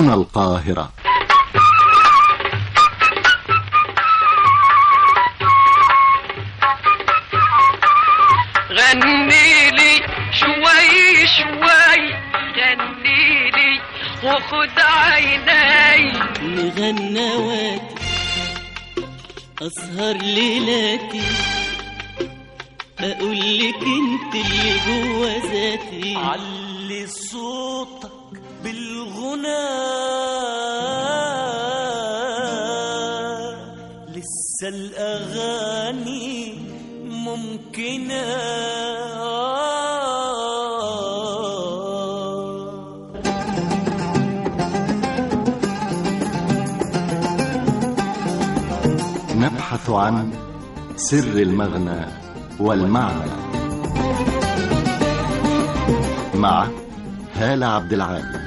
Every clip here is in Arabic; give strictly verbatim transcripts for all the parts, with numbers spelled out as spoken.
من القاهرة. غني لي شوي شوي، غني لي وخد عيني لغنواتي أسهر ليلاتي، أقول لك انت اللي جوا ذاتي. علي صوتك بالغنى، لسه الأغاني ممكنة. نبحث عن سر المغنى والمعنى مع هالة عبد العال.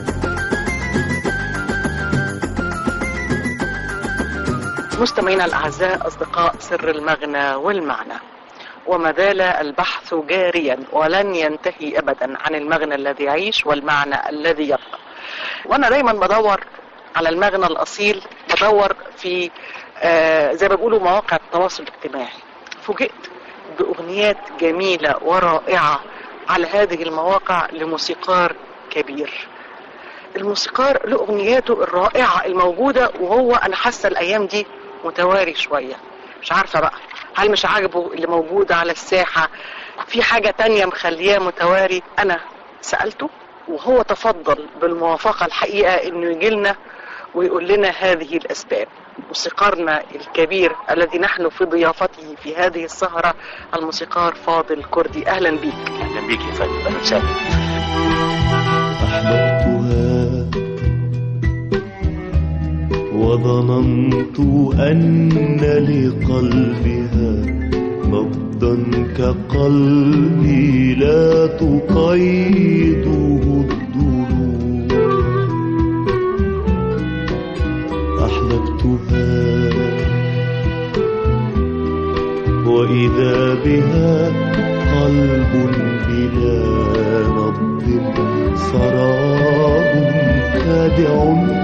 مستمعينا الأعزاء، أصدقاء سر المغنى والمعنى، وما زال البحث جاريا ولن ينتهي أبدا عن المغنى الذي يعيش والمعنى الذي يبقى. وأنا دايما بدور على المغنى الأصيل، بدور في آه زي ما بيقولوا مواقع التواصل الاجتماعي. فوجئت بأغنيات جميلة ورائعة على هذه المواقع لموسيقار كبير. الموسيقار له أغنياته الرائعة الموجودة، وهو أنا حاسة الأيام دي متواري شوية. مش عارفة بقى هل مش عاجبه اللي موجود على الساحة، في حاجة تانية مخليه متواري. أنا سألته وهو تفضل بالموافقة الحقيقة إنه يجيلنا ويقول لنا هذه الأسباب. موسيقارنا الكبير الذي نحن في ضيافته في هذه السهرة، الموسيقار فاضل كردي. أهلا بيك. أهلا بيك يا فندم. أهلا وسهلا. أحببتها وظننت أن لقلبها نبضا كقلبي لا تقيده الدروب. أحببتها وإذا بها قلب بلا نبض سراب خادع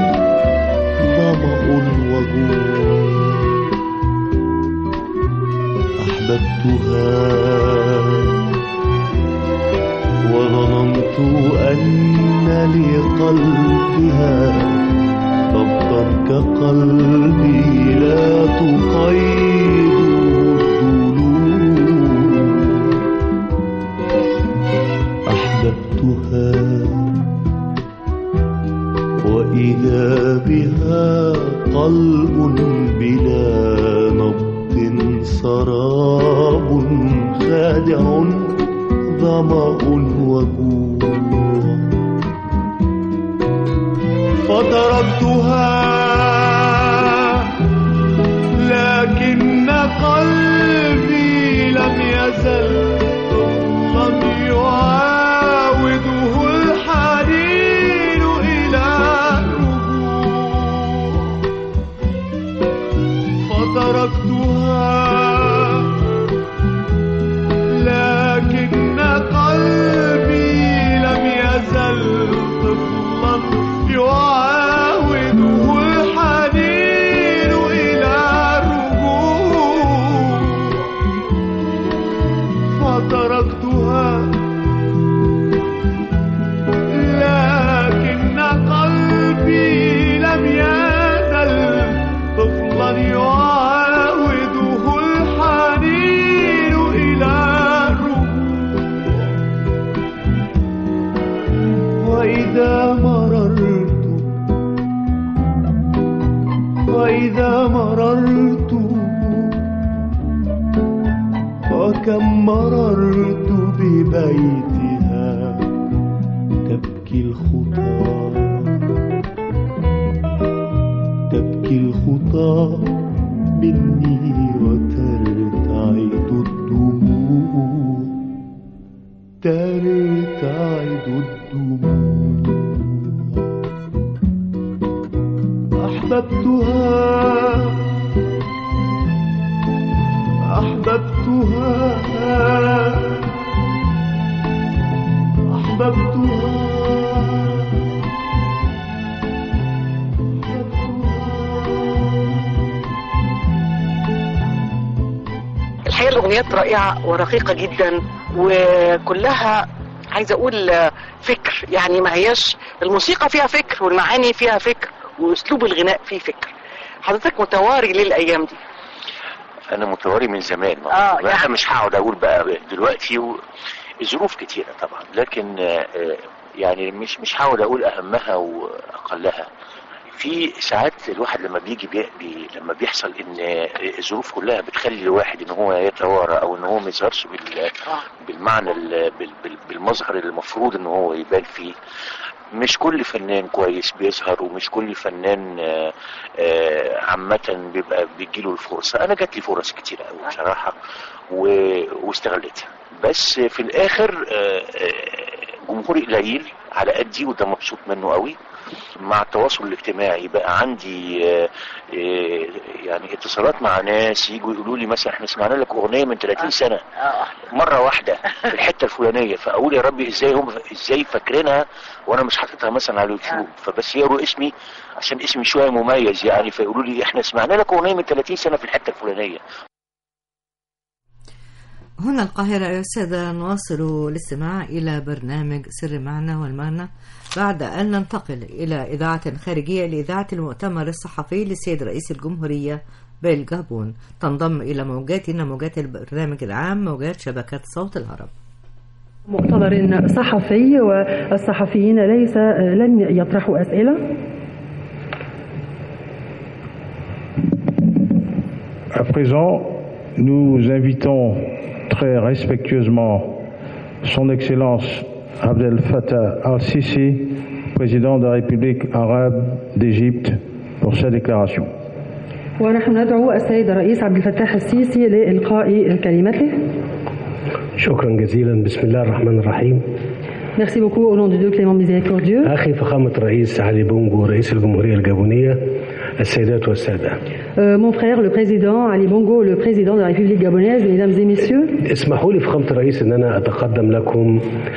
ظمأ وجوع. أحببتها وظننت أن لقلبها نبضا كقلبي لا تقيد الظلوم. أحببتها وإذا بها قلب بلا نبض سراب خادع ظمأ وجوع. فتركتها لكن قلبي لم يزل لم يعاوده الحنين إلى الرجوع. فتركتها لكن قلبي لم يزل طفلا يعاوده الحنين إلى الرجوع. فتركتها لكن قلبي لم يزل طفلا يعاوده الحنين إلى الرجوع. وإذا مررت وإذا مررت وكم مررت ببيتها تبكي الخطى تبكي الخطى مني وترتعد الدموع ترتعد الدموع. أحببتها أحببتها أحببتها الأغنيات رائعة ورقيقة جدا، وكلها عايزة أقول فكر، يعني ما هياش الموسيقى فيها فكر والمعاني فيها فكر وأسلوب الغناء فيه فكر. حضرتك متواري ليه الأيام دي؟ انا متواري من زمان. آه يعني انا مش هقعد اقول بقى دلوقتي و... الظروف كتيرة طبعا، لكن يعني مش مش هقعد اقول اهمها واقلها. في ساعات الواحد لما بيجي بي بي لما بيحصل ان الظروف كلها بتخلي الواحد ان هو يتوارى او ان هو ما يظهرش بال بالمعنى بالمظهر اللي المفروض ان هو يبان فيه. مش كل فنان كويس بيظهر، ومش كل فنان عامة بيبقى بيجيله الفرصة. انا جات لي فرص كتيرة قوي بصراحة واستغلتها، بس في الاخر جمهوري قليل على قدي وده مبسوط منه قوي. مع التواصل الاجتماعي بقى عندي يعني اتصالات مع ناس يجوا يقولوا لي مثلا احنا سمعنا لك اغنيه من ثلاثين سنه مره واحده في الحته الفلانيه، فاقول يا ربي ازاي هم ازاي فاكرينها وانا مش حاططها مثلا على اليوتيوب، فبس يقروا اسمي عشان اسمي شويه مميز يعني، فيقولوا لي احنا سمعنا لك اغنيه من ثلاثين سنه في الحته الفلانيه. هنا القاهرة يا السادة، نواصل الاستماع إلى برنامج سر المعنى والمعنى بعد أن ننتقل إلى إذاعة خارجية لإذاعة المؤتمر الصحفي للسيد رئيس الجمهورية بالجابون. تنضم إلى موجاتنا موجات البرنامج العام موجات شبكة صوت العرب. مؤتمر صحفي، والصحفيين ليس لن يطرحوا أسئلة. À présent, nous invitons très respectueusement son Excellence Abdel Fattah al-Sisi, président de la République arabe d'Égypte, pour sa déclaration. ونحن ندعو السيد الرئيس عبد الفتاح السيسي لإلقاء كلمته. شكرا جزيلا. بسم الله الرحمن الرحيم. Merci beaucoup au nom de Dieu clément miséricordieux. أخي فخامة الرئيس علي بونغو رئيس الجمهورية الجابونية، السيدات والسادة. Euh, mon frère le président Ali Bongo, le président de la République gabonaise, mesdames et messieurs. اسمحوا لي فخامة الرئيس ان انا اتقدم لكم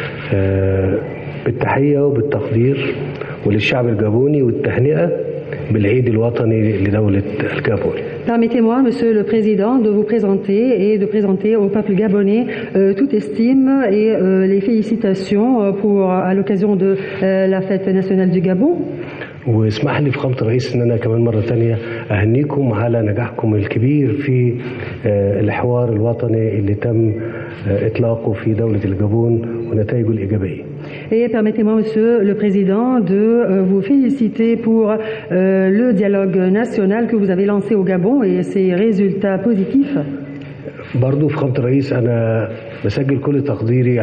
بالتحية وبالتقدير وللشعب الجابوني والتهنئة بالعيد الوطني لدولة الجابون. Permettez-moi, Monsieur le Président, de vous présenter et de présenter au peuple gabonais euh, toute estime et euh, les félicitations pour à l'occasion de euh, la fête nationale du Gabon. واسمح لي فخامة الرئيس ان انا كمان مرة تانية اهنيكم على نجاحكم الكبير في الحوار الوطني اللي تم اطلاقه في دولة الجابون ونتائجه الايجابية. Et permettez-moi, Monsieur le Président, de euh, vous féliciter pour euh, le dialogue national que vous avez lancé au Gabon et ses résultats positifs. برضو فخامة الرئيس أنا بسجل كل تقديري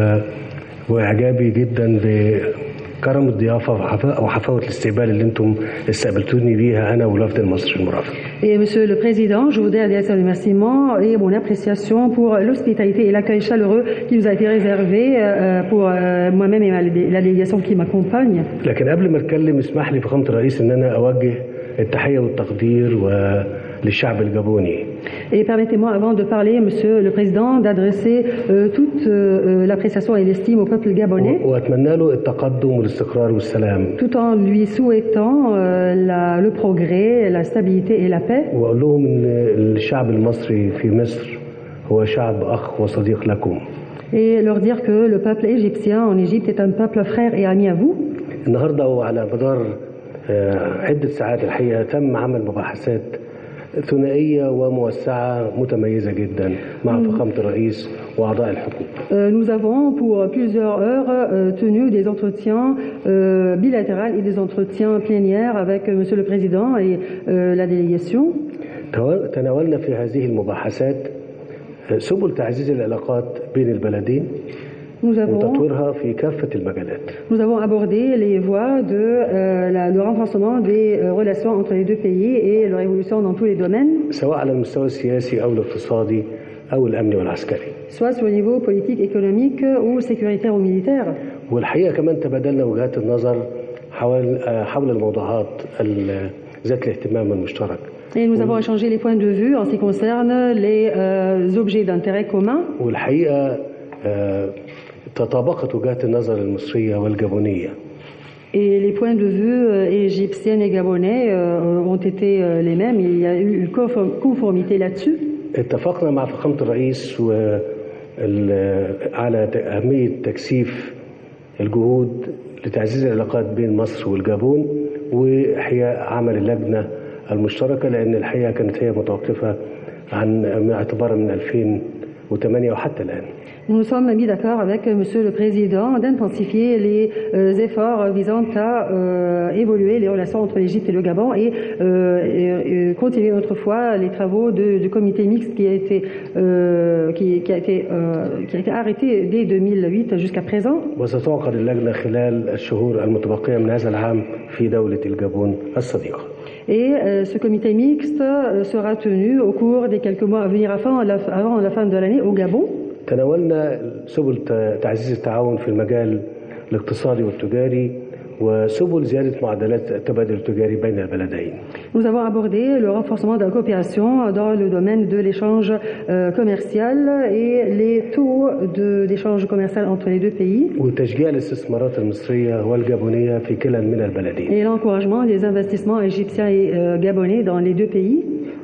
وإعجابي جدا بكرم الضيافة وحفاوة الاستقبال اللي انتم استقبلتوني بيها أنا والوفد المصري المرافق. Et Monsieur le Président, je voudrais adresser un remerciement et mon appréciation pour l'hospitalité et l'accueil chaleureux qui nous a été réservé pour moi-même et la délégation qui m'accompagne. لكن قبل ما أتكلم اسمح لي فخامة الرئيس إن أنا أوجه التحية والتقدير للشعب الجابوني. Et permettez-moi, avant de parler, Monsieur le Président, d'adresser euh, toute euh, l'appréciation et l'estime au peuple gabonais. وأتمنى له التقدم والاستقرار والسلام. Tout en lui souhaitant euh, la, le progrès, la stabilité et la paix. وأقول لهم إن الشعب المصري في مصر هو شعب أخ وصديق لكم. Et leur dire que le peuple égyptien en Égypte est un peuple frère et ami à vous. النهارده وعلى مدار عدة ساعات الحقيقة تم عمل مباحثات ثنائية وموسعة متميزة جدا مع فخامة الرئيس وأعضاء الحكومة. Nous avons pour plusieurs heures tenu des entretiens bilatéraux et des entretiens plénières avec Monsieur le Président et la délégation. تناولنا في هذه المباحثات سبل تعزيز العلاقات بين البلدين وتطويرها في كافة المجالات. Nous avons abordé les voies de euh, la, le renforcement des euh, relations entre les deux pays et leur évolution dans tous les domaines. سواء على المستوى السياسي أو الاقتصادي أو الأمني والعسكري. Soit sur le niveau politique, économique ou sécuritaire ou militaire. والحقيقة كمان تبادلنا وجهات النظر حول حول الموضوعات ذات الاهتمام المشترك. Et nous avons échangé les points de vue en ce qui concerne les euh, objets d'intérêt commun. والحقيقة euh, تطابقت وجهات النظر المصرية والجابونية. Et les points de vue euh, égyptiens et gabonais euh, ont été euh, les mêmes. Il y a eu une conformité là-dessus. اتفقنا مع فخامة الرئيس و على أهمية تكثيف الجهود لتعزيز العلاقات بين مصر والجابون وإحياء عمل اللجنة المشتركة، لأن الحقيقة كانت هي متوقفة عن اعتبارا من ألفين وثمانية وحتى الآن. Nous nous sommes mis d'accord avec Monsieur le Président d'intensifier les euh, efforts visant à euh, évoluer les relations entre l'Égypte et le Gabon et, euh, et, et continuer autrefois les travaux de, du comité mixte qui a été, euh, qui, qui a été, euh, qui a été arrêté dès deux mille huit jusqu'à présent. وستعقد اللجنة خلال الشهور المتبقية من هذا العام في دولة الجابون الصديقة. Et euh, ce comité mixte euh, sera tenu au cours des quelques mois à venir avant la, avant la fin de l'année au Gabon. تناولنا سبل تعزيز التعاون في المجال الاقتصادي والتجاري وسبل زيادة معدلات التبادل التجاري بين البلدين. Nous avons abordé le renforcement de la coopération dans le domaine de l'échange euh, commercial et les taux de, d'échange commercial entre les deux pays. وتشجيع الاستثمارات المصرية والجابونية في كلا من البلدين. Et l'encouragement des investissements égyptiens et euh, gabonais dans les deux pays.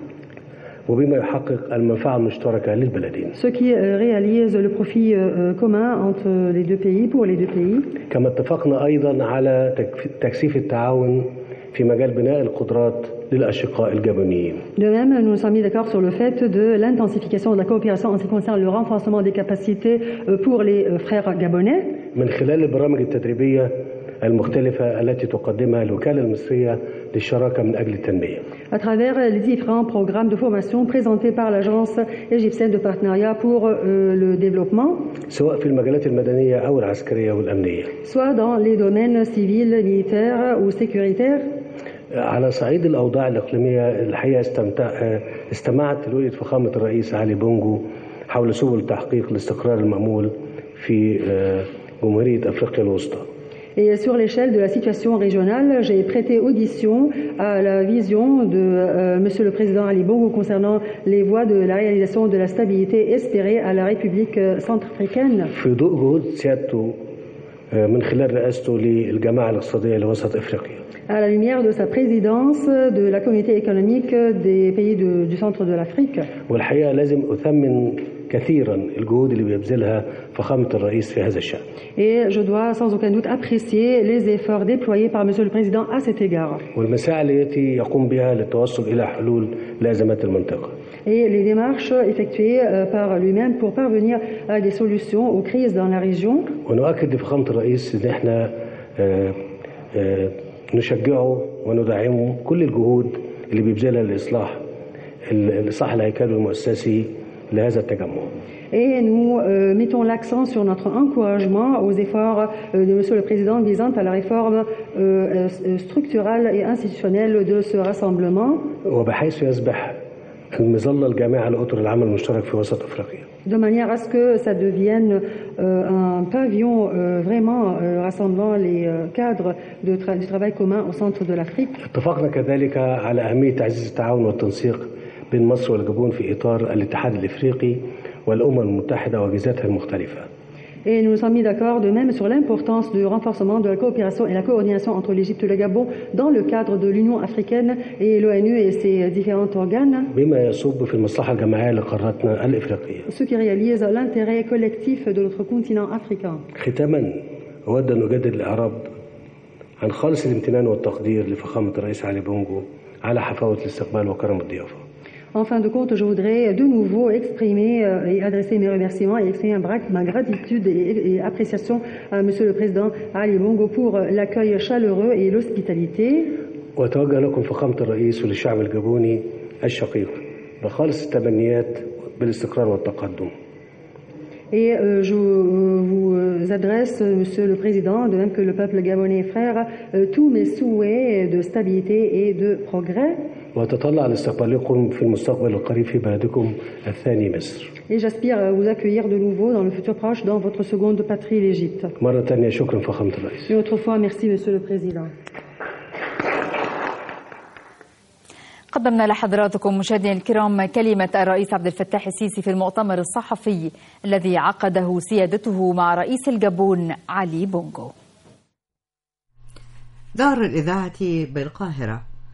وبما يحقق المنفعة المشتركة للبلدين. Ce qui réalise le profit euh, commun entre les deux pays pour les deux pays. كما اتفقنا أيضا على تكثيف التعاون في مجال بناء القدرات للأشقاء الجابونيين. De même, nous nous sommes mis d'accord sur le fait de l'intensification de la coopération en ce qui concerne le renforcement des capacités pour les frères gabonais. من خلال البرامج التدريبية المختلفة التي تقدمها الوكالة المصرية للشراكة من أجل التنمية. À travers les différents programmes de formation présentés par l'agence égyptienne de partenariat pour euh, le développement. سواء في المجالات المدنية أو العسكرية والأمنية. Soit dans les domaines civils, militaires ou sécuritaires. على صعيد الأوضاع الإقليمية الحقيقة استمتع استمعت لرؤية فخامة الرئيس علي بونجو حول سبل تحقيق الاستقرار المأمول في جمهورية أفريقيا الوسطى. Et sur l'échelle de la situation régionale, j'ai prêté audition à la vision de euh, Monsieur le Président Ali Bongo concernant les voies de la réalisation de la stabilité espérée à la République centrafricaine. في ضوء جهود سيادته من خلال رئاسته للجماعة الاقتصادية لوسط أفريقيا. À la lumière de sa présidence de la communauté économique des pays de, du centre de l'Afrique. والحقيقة لازم أثمن كثيرا الجهود اللي بيبذلها فخامة الرئيس في هذا الشأن. Et je dois sans aucun doute apprécier les efforts déployés par Monsieur le Président à cet égard. والمساعي التي يقوم بها للتوصل إلى حلول لأزمات المنطقة. Et les démarches effectuées par lui-même pour parvenir à des solutions aux crises dans la région. ونؤكد لفخامة الرئيس إن إحنا نشجعه وندعمه كل الجهود اللي بيبذلها لإصلاح الإصلاح الهيكلي المؤسسي لهذا التجمع. Et nous euh, mettons l'accent sur notre encouragement aux efforts euh, de Monsieur le Président visant à la réforme euh, structurelle et institutionnelle de ce rassemblement. وبحيث يصبح المظلة الجامعة لأطر العمل المشترك في وسط أفريقيا. De manière à ce que ça devienne euh, un pavillon euh, vraiment euh, rassemblant les euh, cadres de tra- du travail commun au centre de l'Afrique. اتفقنا كذلك على أهمية تعزيز التعاون والتنسيق بين مصر والجابون في إطار الاتحاد الإفريقي والأمم المتحدة وأجهزتها المختلفة. Et nous nous sommes mis d'accord de même sur l'importance du renforcement de la coopération et la coordination entre l'Égypte et le Gabon dans le cadre de l'Union africaine et l'ONU et ses différents organes. بما يصب في المصلحة الجماعية لقارتنا الإفريقية. Ce qui réalise l'intérêt collectif de notre continent africain. ختاما أود أن أجدد الإعراب عن خالص الامتنان والتقدير لفخامة الرئيس علي بونجو على حفاوة الاستقبال وكرم الضيافة. En fin de compte, je voudrais de nouveau exprimer et adresser mes remerciements et exprimer ma gratitude et appréciation à Monsieur le Président Ali Bongo pour l'accueil chaleureux et l'hospitalité. وأتوجه لكم فخامة الرئيس وللشعب الجابوني الشقيق بخالص التمنيات بالاستقرار والتقدم. Et euh, je euh, vous adresse, Monsieur le Président, de même que le peuple gabonais frère, euh, tous mes souhaits de stabilité et de progrès. وأتطلع لاستقبالكم في المستقبل القريب في بلدكم الثاني مصر. Et j'aspire à vous accueillir de nouveau dans le futur proche dans votre seconde patrie, l'Égypte. مرة ثانية شكرا فخامة الرئيس. Une autre fois, merci, Monsieur le Président. قدمنا لحضراتكم مشاهدينا الكرام كلمة الرئيس عبد الفتاح السيسي في المؤتمر الصحفي الذي عقده سيادته مع رئيس الجابون علي بونجو. دار الإذاعة بالقاهرة.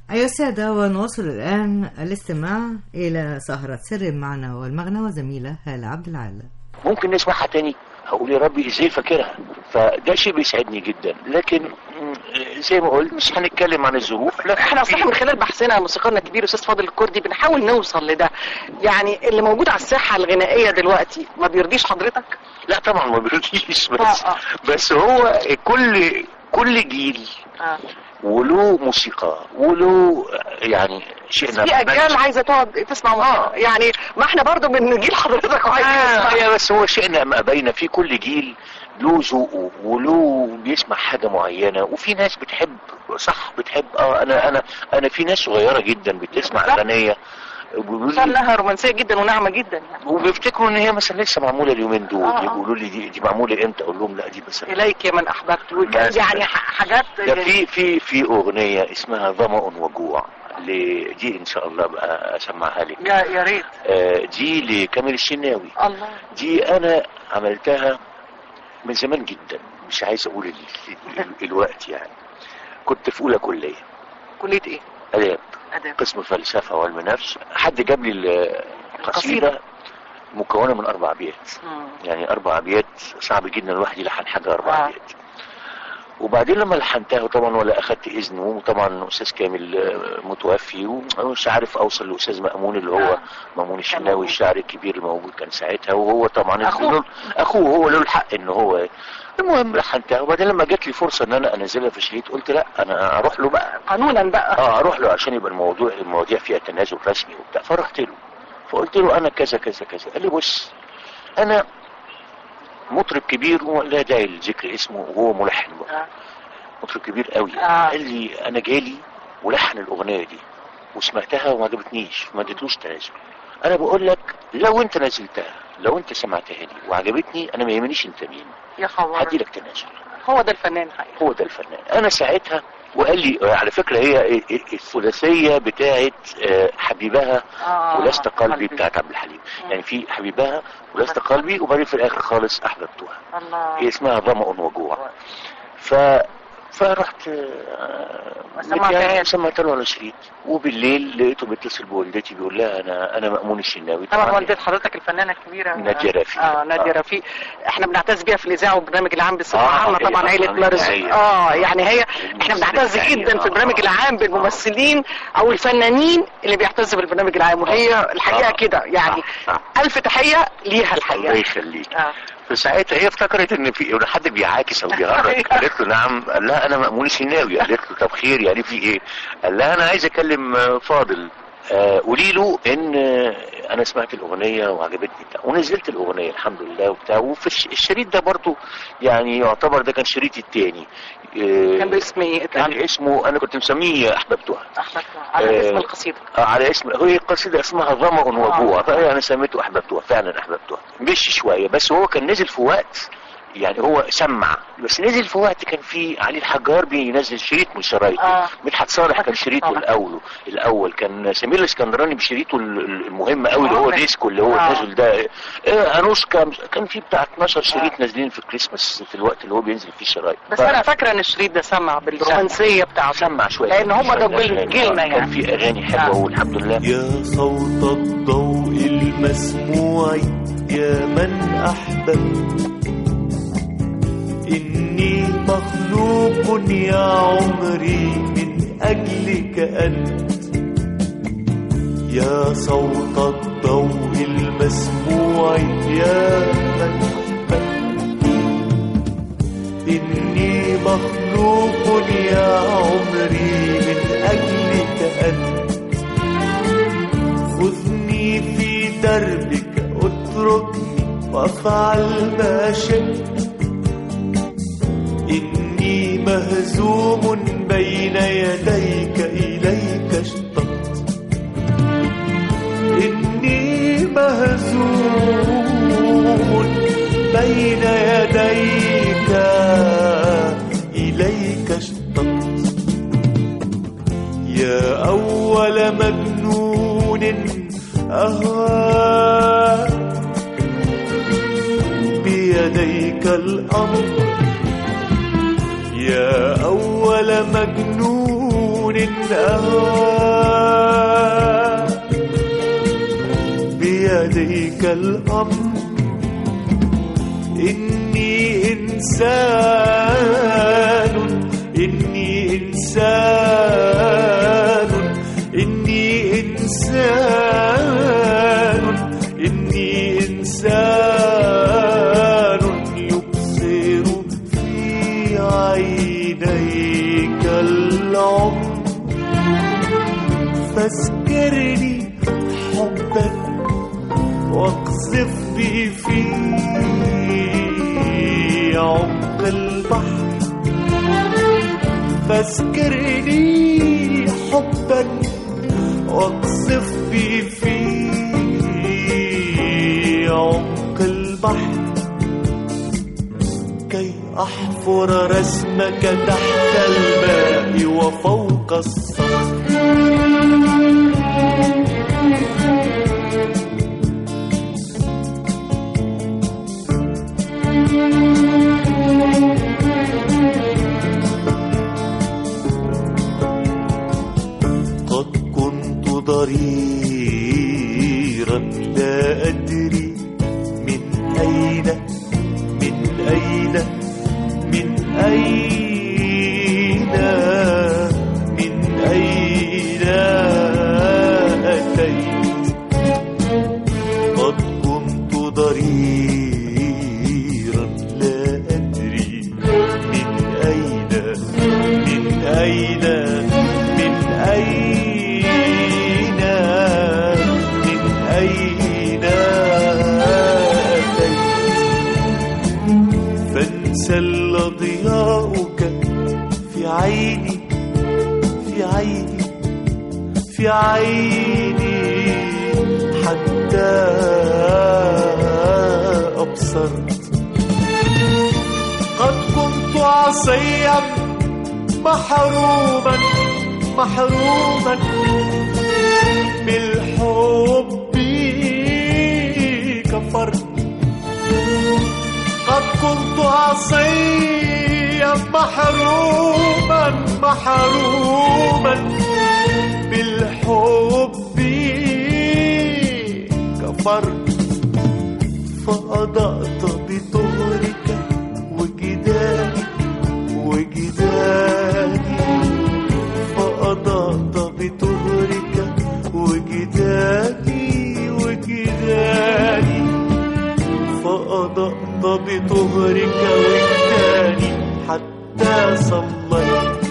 أيها السادة، ونواصل الآن الاستماع إلى سهرة سر المعنى والمغنى وزميلة هالة عبد العال. ممكن نسمعها تاني، هقول يا ربي ازاي فاكرها، فده شيء بيسعدني جدا. لكن زي ما قلت مش هنتكلم عن الظروف. لا احنا اصلا من خلال بحثنا موسيقارنا الكبير استاذ فاضل الكردي بنحاول نوصل لده. يعني اللي موجود على الساحه الغنائيه دلوقتي ما بيرضيش حضرتك؟ لا طبعا ما بيرضيش، بس آه آه. بس هو كل كل جيل آه. وله موسيقى وله يعني شيء. في اجيال عايزه تقعد تسمع موسيقى. آه. يعني ما احنا برضو من جيل حضرتك وعايز آه. آه. بس هو شئنا ما بين، في كل جيل له ذوقه وله بيسمع حاجه معينه. وفي ناس بتحب، صح بتحب اه انا انا انا في ناس صغيره جدا بتسمع اغنيه صار لها رومانسيه جدا وناعمه جدا يعني. وبيفتكروا ان هي مثلا لسه معموله اليومين دول. آه. يقولوا لي دي, دي معموله امتى؟ اقول لهم لا دي بس اليك يا من احببت. يعني حاجات في في في اغنيه اسمها ظمأ وجوع، دي ان شاء الله بقى اسمعها لك. يا يا ريت. آه دي لكامل الشناوي. الله. دي انا عملتها من زمان جدا، مش عايز اقول ال ال الوقت يعني. كنت في اولى كليه. كليه ايه؟ اداب. اداب. قسم فلسفه وعلم نفس. حد جاب لي القصيده مكونه من اربع ابيات. يعني اربع ابيات صعب جدا الواحد يلحن حاجه اربع آه. ابيات. وبعدين لما لحنتها طبعا ولا اخدت اذنه، وطبعا استاذ كامل متوفي ومش عارف اوصل لاستاذ مأمون اللي هو آه. مأمون الشناوي الشاعر الكبير الموجود كان ساعتها، وهو طبعا اخوه اخوه هو له الحق ان هو. المهم لحنتها، وبعدين لما جات لي فرصه ان انا انزلها في شريط قلت لا انا اروح له بقى قانونا بقى. اه اروح له عشان يبقى الموضوع المواضيع فيها تنازل رسمي وبتاع. فرحت له فقلت له انا كذا كذا كذا. قال لي بص انا مطرب كبير ولا داعي لذكر اسمه وهو ملحن بقى. آه. مطرب كبير قوي. آه. قال لي انا جالي ولحن الاغنيه دي وسمعتها وما عجبتنيش ما اديتلوش تنازل. انا بقول لك لو انت نزلتها، لو انت سمعتها لي وعجبتني انا ما يهمنيش انت مين يا خبر، هدي لك تنازل. هو ده الفنان حقيقي. هو ده الفنان. انا ساعتها وقال لي على فكره هي الثلاثيه بتاعت حبيبها آه. ولست قلبي بتاعت عبد الحليم. يعني في حبيبها ولست قلبي وبعدين في الاخر خالص احببتها. الله. هي اسمها ظمأ وجوع. ف فرحت سمعتها سمعت له على شريط، وبالليل لقيته بيتصل بوالدتي بيقول لها انا انا مأمون الشناوي. طبعا والدة حضرتك الفنانه الكبيره نادية رفيق. اه نادية آه. رفيق احنا بنعتز بيها في الاذاعه والبرنامج العام بصفه عامه. آه طبعا عائله مارز اه يعني هي احنا بنعتز جدا في البرنامج العام بالممثلين او الفنانين اللي بيعتزوا بالبرنامج العام، وهي الحقيقه آه. كده يعني. آه. آه. الف تحيه ليها الحقيقه. الله يخليك. آه. فساعتها هي افتكرت ان في حد بيعاكس او بيهرج. قالت له نعم. قال لها انا مأمون الشناوي. قالت له طب خير يعني في ايه؟ قال لها انا عايز اكلم فاضل. قولي له ان انا سمعت الاغنيه وعجبتني بتاع، ونزلت الاغنيه الحمد لله وبتاع. وفي الشريط ده برضو يعني يعتبر ده كان شريطي الثاني. كان باسم ايه؟ كان اسمه انا كنت مسميه احببتها. احببتها على آه اسم القصيده. اه على اسم هي القصيده اسمها ظمأ وجوع. فانا سميته احببتها فعلا احببتها. مشي شويه بس هو كان نزل في وقت يعني هو سمع، بس نزل في وقت كان في علي الحجار بينزل شريط من شرايطه. آه. مدحت صالح كان شريطه الاول الاول كان سمير الاسكندراني بشريطه المهم قوي اللي هو ديسكو اللي هو آه. نزل ده. آه انوشكا كان في بتاع اتناشر شريط آه. نازلين في الكريسماس في الوقت اللي هو بينزل فيه الشرايط. بس ف... انا فاكره ان الشريط ده سمع بالرومانسيه بتاعته. سمع شويه لان هم ده جيلنا يعني. كان في اغاني حلوه آه. والحمد لله. يا صوت الضوء المسموع يا من احببت إني مخلوق يا عمري من أجلك أنت. يا صوت الضوء المسموع يا من أحببت إني مخلوق يا عمري من أجلك أنت. خذني في دربك اتركني وافعل ما شئت. إني مهزوم بين يديك إليك اشتقت. إني مهزوم بين يديك إليك اشتقت. يا أول مجنون أهواك بيديك الأمر. يا أول مجنون من قهوة بيديك الأمر إني إنسان إني إنسان إني إنسان إني إنسان يبصر في عينيك العمر فاذكرني حبا واقذف بي في عمق البحر فاذكرني حبا واقذف بي في عمق البحر كي أحفر رسمك تحت الماء وفوق الصخر قد كنت ضريرا لا أدري من أين من أين من أين من أين أتيت قد كنت ضريرا لا أدري من أين من أين من أين من أين أتيت فانسل ضياؤك في عيني في عيني في عيني حتى أبصرت قد كنت عصيا محروما محروما بالحب كفرت قد كنت عصيا محروما محروما بالحب كفرت فأضأت بطهرك وجداني وجداني فأضأت بطهرك وجداني وجداني فأضأت بطهرك وجداني حتى صليت.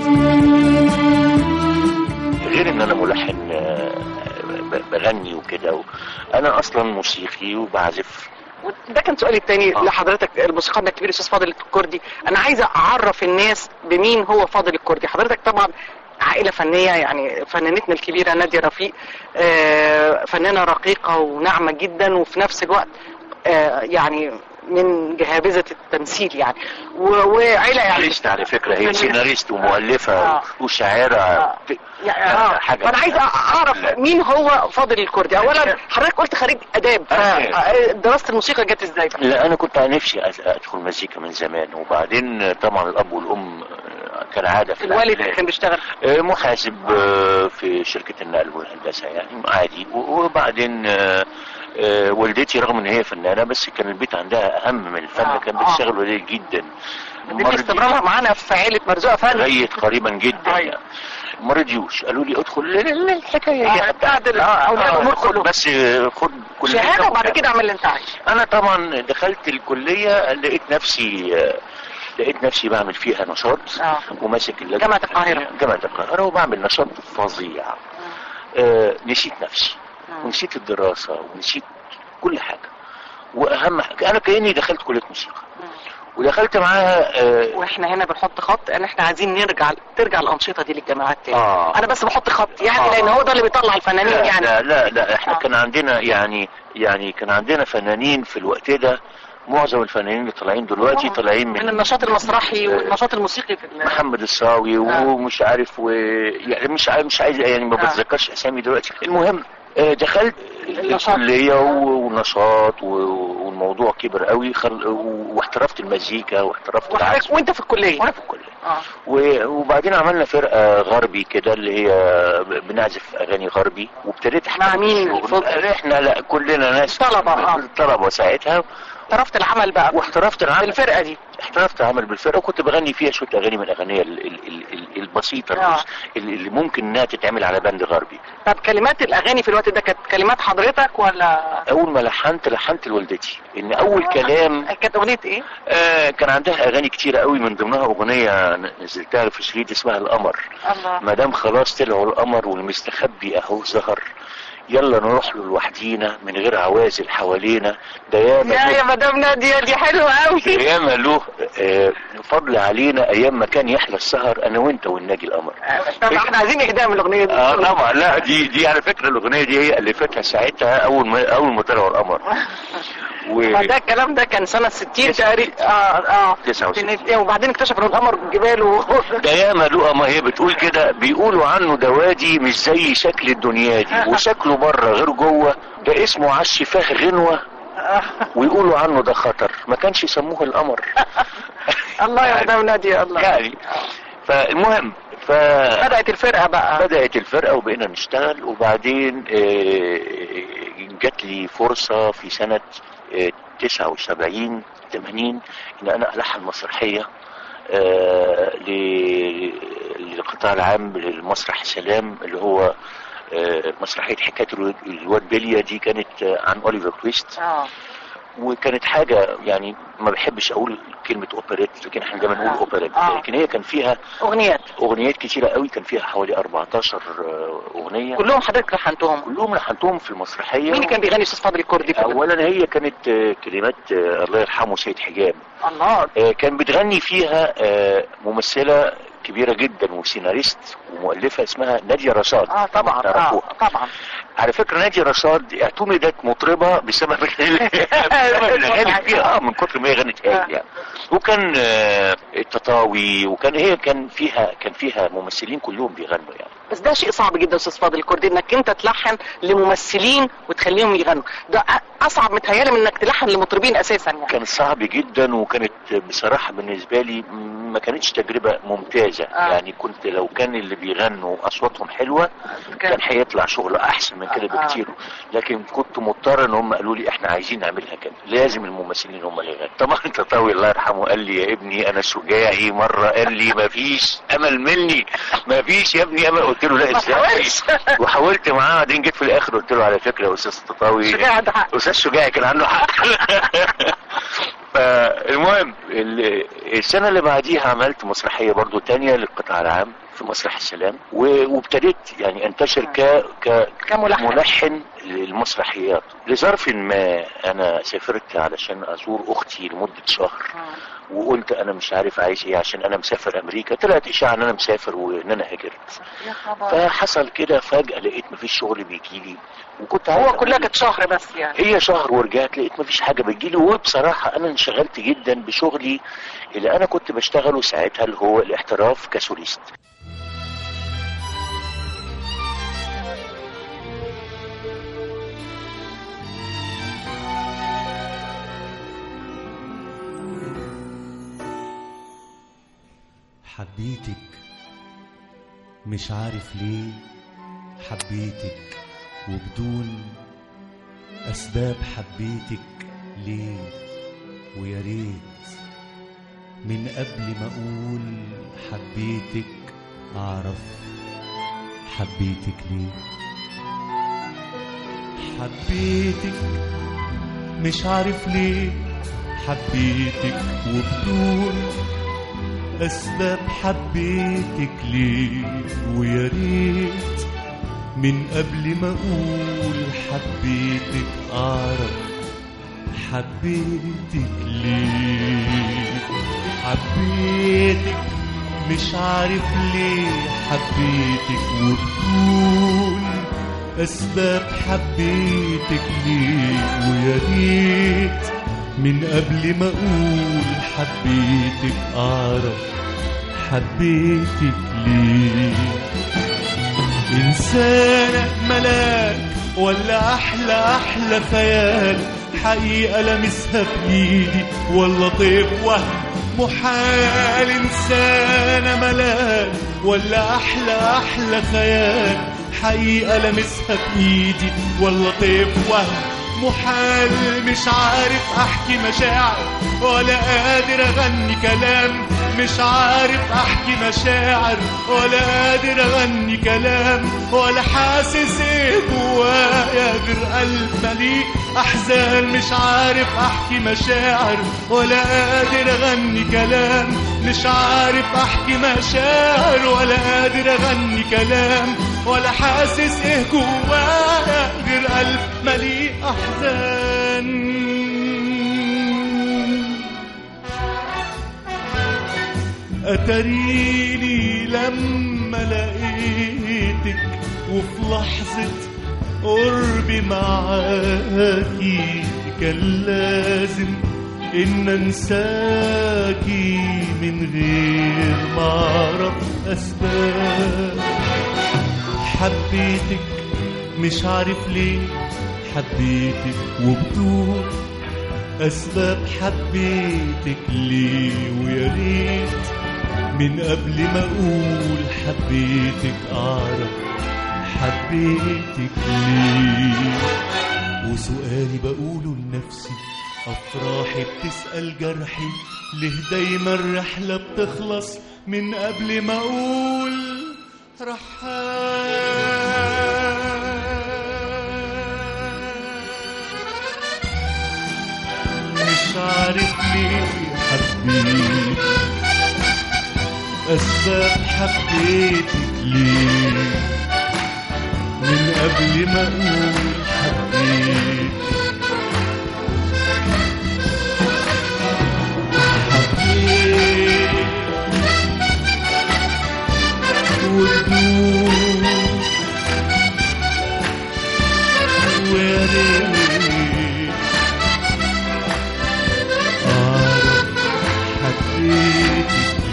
غير ان انا ملحن بغني وكده، انا اصلا موسيقي وبعزف. ده كان سؤالي الثاني آه. لحضرتك الموسيقار الكبير الاستاذ فاضل الكردي. انا عايزه اعرف الناس بمين هو فاضل الكردي. حضرتك طبعا عائله فنيه، يعني فنانتنا الكبيره ناديه رفيق آه فنانه رقيقه وناعمه جدا، وفي نفس الوقت آه يعني من جهابذة التمثيل يعني، وعيلة يعني سيناريست على فكرة، هي سيناريست ومؤلفة آه. وشاعرة آه. يعني آه. حاجة. فأنا عايز أعرف مين هو فاضل الكردي. أولا حضرتك قلت خريج آداب، دراسة الموسيقى جت إزاي؟ لا أنا كنت نفسي أدخل مزيكا من زمان، وبعدين طبعا الأب والأم كالعادة في الوالد كان بيشتغل محاسب في شركة النقل والهندسة يعني عادي، وبعدين أه والدتي رغم ان هي فنانه بس كان البيت عندها اهم من الفن. آه. كان بتشتغل وليه جدا. دي استمرارها معانا في عائله مرزوقه فن لغايه قريبا جدا يعني. ما رضيوش، قالوا لي ادخل الحكايه هي تعدل اولياء الامور كلهم، بس خد كل شهاده وبعد كده اعمل اللي انت عايزه. انا طبعا دخلت الكليه لقيت نفسي لقيت نفسي بعمل فيها نشاط آه. وماسك جامعه القاهره جامعه القاهره وبعمل نشاط فظيع. آه نسيت نفسي ونسيت الدراسة ونسيت كل حاجة، وأهم حاجة أنا كأني دخلت كلية موسيقى ودخلت معاها. آه واحنا هنا بنحط خط ان احنا عايزين نرجع ترجع الأنشطة دي للجامعات تاني. آه. أنا بس بحط خط يعني آه. لأن هو ده اللي بيطلع الفنانين لا يعني. لا لا, لا احنا آه. كان عندنا يعني يعني كان عندنا فنانين في الوقت ده. معظم الفنانين اللي طالعين دلوقتي طالعين من, من النشاط المسرحي والنشاط الموسيقي في محمد الصاوي آه. ومش عارف و يعني مش عارف مش عايز يعني ما بتذكرش اسامي دلوقتي. المهم دخلت الكليه ونشاط والموضوع كبر قوي خل... واحترفت المزيكا واحترفت العزف. وانت في الكليه؟ وانا في الكليه. آه. وبعدين عملنا فرقه غربي كده اللي هي بنعزف اغاني غربي، وابتديت مع مين؟ احنا لا كلنا ناس طلبه. اه طلبه ساعتها. احترفت العمل بقى؟ واحترفت العمل بالفرقه دي. احترفت العمل بالفرقه، وكنت بغني فيها شويه اغاني من الاغاني البسيطه آه. اللي ممكن انها تتعمل على باند غربي. طب كلمات الاغاني في الوقت ده كانت كلمات حضرتك ولا؟ اول ما لحنت لحنت لوالدتي، ان اول آه. كلام. كانت اغنيه ايه؟ آه كان عندها اغاني كتيره قوي، من ضمنها اغنيه نزلتها في شريط اسمها القمر. الله. ما دام خلاص طلعوا القمر والمستخبي اهو ظهر، يلا نروح له لوحدينا من غير عوازل حوالينا. ده ياما يا يا مدام ناديه دي حلوه قوي. ده ياما له آه فضل علينا ايام ما كان يحلى السهر انا وانت والناجي القمر. طب احنا عايزين اهداء من الاغنيه دي. اه طبعا. لا دي دي على فكره الاغنيه دي هي الفتها ساعتها اول ما اول ما طلعوا القمر. و... ده الكلام ده كان سنه ستين تقريبا. اه اه تسعة وستين. وبعدين اكتشفوا ان القمر جبال و... ده ياما له. ما هي بتقول كده، بيقولوا عنه ده وادي مش زي شكل الدنيا دي، وشكله بره غير جوه، ده اسمه عش فاه غنوه، ويقولوا عنه ده خطر، ما كانش يسموه القمر. الله يا مدام ناديه. الله يعني. فالمهم ف بدأت الفرقة بقى. بدأت الفرقة وبقينا نشتغل، وبعدين جات لي فرصة في سنة تسعة وسبعين ثمانين ان انا الحن مسرحية للقطاع العام للمسرح السلام، اللي هو مسرحية حكاية الواد بيليا. دي كانت عن أوليفر تويست. اه وكانت حاجة يعني ما بحبش اقول كلمة اوبريت، لكن احنا دايما نقول اوبريت. آه. لكن هي كان فيها اغنيات اغنيات كتيرة قوي، كان فيها حوالي أربعتاشر اغنية. كلهم حضرتك لحنتهم؟ كلهم لحنتهم في المسرحية. مين كان بيغني استاذ فاضل الكردي؟ اولا هي كانت كلمات الله يرحمه سيد حجام. الله. كان بتغني فيها ممثلة كبيرة جدا وسيناريست ومؤلفة اسمها نادية رشاد. اه طبعا. اه طبعا. على فكرة نادية رشاد اعتمدت مطربة بسبب الغنى فيها. اه من كتر ما هي غنت هايل يعني. وكان آه التطاوي، وكان هي كان فيها كان فيها ممثلين كلهم بيغنوا يعني. بس ده شيء صعب جدا استاذ فاضل الكردي، انك انت تلحن لممثلين وتخليهم يغنوا، ده اصعب متهيألي من انك تلحن لمطربين اساسا يعني. كان صعب جدا، وكانت بصراحة بالنسبة لي ما كانتش تجربة ممتازة. آه. يعني كنت لو كان اللي بيغنوا اصواتهم حلوة كان هيطلع شغل احسن من كده بكتير. لكن كنت مضطر ان هم قالوا لي احنا عايزين نعملها كده، لازم الممثلين هم اللي يغنوا. طبعا تطاوي الله يرحمه قال لي يا ابني انا شجاعي، مرة قال لي ما فيش امل مني، ما فيش يا ابني امل. قلت له لا ازاي، وحاولت معاه. بعدين جيت في الاخر قلت له على فكرة يا استاذ تطاوي استاذ شجاعي كان عنده حق. فالمهم السنة اللي بعديها عملت مسرحية برضو تانية للقطاع العام في مسرح السلام، وابتديت يعني انتشر ك ك كملحن للمسرحيات. لظرف ما انا سافرت علشان ازور اختي لمدة شهر، وقلت انا مش عارف عايز ايه عشان انا مسافر امريكا. طلعت اشاعة ان انا مسافر وان انا هاجرت. فحصل كده فجأة لقيت مفيش شغل بيجيلي، وكنت هو كلها كانت شهر بس يعني. هي شهر ورجعت لقيت مفيش حاجة بتجيلي. وبصراحة انا انشغلت جدا بشغلي اللي انا كنت بشتغله ساعتها، اللي هو الاحتراف كسوليست. حبيتك مش عارف ليه، حبيتك وبدون أسباب، حبيتك ليه ويا ريت من قبل ما أقول حبيتك أعرف حبيتك ليه. حبيتك مش عارف ليه، حبيتك وبدون أسباب، حبيتك ليه ويا ريت من قبل ما أقول حبيتك أعرف حبيتك ليه. حبيتك مش عارف ليه، حبيتك وبدون أسباب، حبيتك ليه ويا ريت من قبل ما أقول حبيتك أعرف حبيتك ليه. إنسانة ملاك ولا أحلى أحلى خيال حقيقة لمسها بإيدي، ولا طيف وهم محال إنسانة ملال، ولا أحلى أحلى خيال حقيقة لمسها بإيدي، ولا طيف وهم محال. مش عارف أحكي مشاعر ولا قادر أغني كلام، مش عارف أحكي مشاعر ولا قادر أغني كلام، ولا حاسس إيه جوايا غير قلب مليء أحزان. مش عارف أحكي مشاعر ولا قادر أغني كلام، مش عارف أحكي مشاعر ولا قادر أغني كلام، ولا حاسس إيه جوايا غير قلب مليء أحزان. أتريني لما لقيتك وفي لحظة قربي معاكي كان لازم إن أنساكي من غير ما أعرف أسباب. حبيتك مش عارف ليه، حبيتك وبدون أسباب. حبيتك ليه ويا ريت من قبل ما أقول حبيتك أعرف حبيتك ليه. وسؤالي بقوله لنفسي، أفراحي بتسأل جرحي، ليه دايما الرحلة بتخلص من قبل ما أقول رحال. مش عارف ليه حبيتك، أسباب حبيتك ليه من قبل ما أقول حبيتك. حبيت وبدون ويا ريت أعرف حبيتك.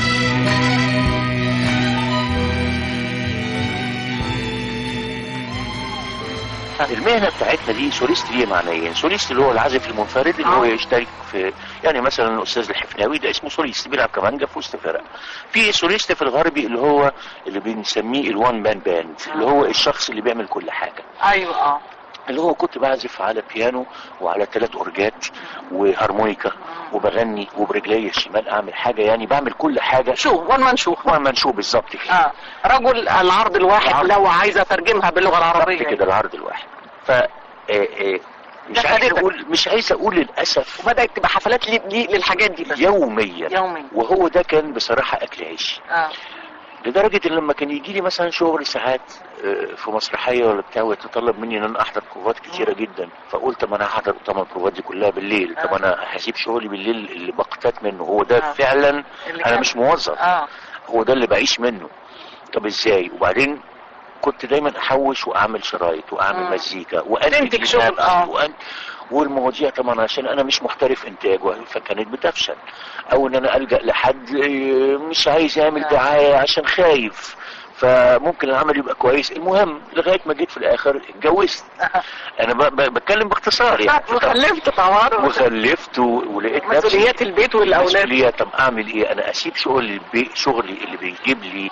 المهنة بتاعتنا دي سوليست ليه معنيين. سوليست اللي هو العازف المنفرد اللي هو يشترك في، يعني مثلا الأستاذ الحفناوي ده اسمه سوليست، بيلعب كمانجا في وسط فرق. في سوليست في الغربي اللي هو اللي بنسميه الوان مان باند، اللي هو الشخص اللي بيعمل كل حاجة. ايوه اه اللي هو كنت بعزف على بيانو وعلى ثلاث أورجات وهارمونيكا وبغني وبرجلي الشمال اعمل حاجه، يعني بعمل كل حاجه. شو وان مان شو وان مان شو بالظبط كده. اه رجل العرض الواحد العرض. لو عايزه اترجمها باللغه العربيه كده العرض الواحد. ف مش عايز اقول مش عايز اقول للاسف. وبدات تبقى حفلات لي للحاجات دي بس يوميا يوميا، وهو ده كان بصراحه اكل عيشي. اه لدرجه ان لما كان يجي لي مثلا شغل ساعات في مسرحيه ولا بتاع ويتطلب مني ان انا احضر بروفات كتيره جدا، فقلت ما انا هحضر طبعا البروفات دي كلها بالليل. طب انا هسيب شغلي بالليل اللي بقتات منه، هو ده آه. فعلا انا مش موظف، آه. هو ده اللي بعيش منه. طب ازاي؟ وبعدين كنت دايما احوش واعمل شرايط واعمل مم. مزيكا وانتج شغل اه وأن... والمواضيع طبعا عشان انا مش محترف انتاج فكانت بتفشل، او ان انا الجا لحد مش عايز يعمل آه. دعايه عشان خايف، فممكن العمل يبقى كويس. المهم لغايه ما جيت في الاخر اتجوزت. انا ب... ب... بتكلم باختصار يعني. وخلفت طبعا وخلفت ولقيت نفسي مسؤوليات البيت والاولاد. مسؤوليات. طب اعمل ايه؟ انا اسيب شغل البيت، شغلي اللي بيجيب لي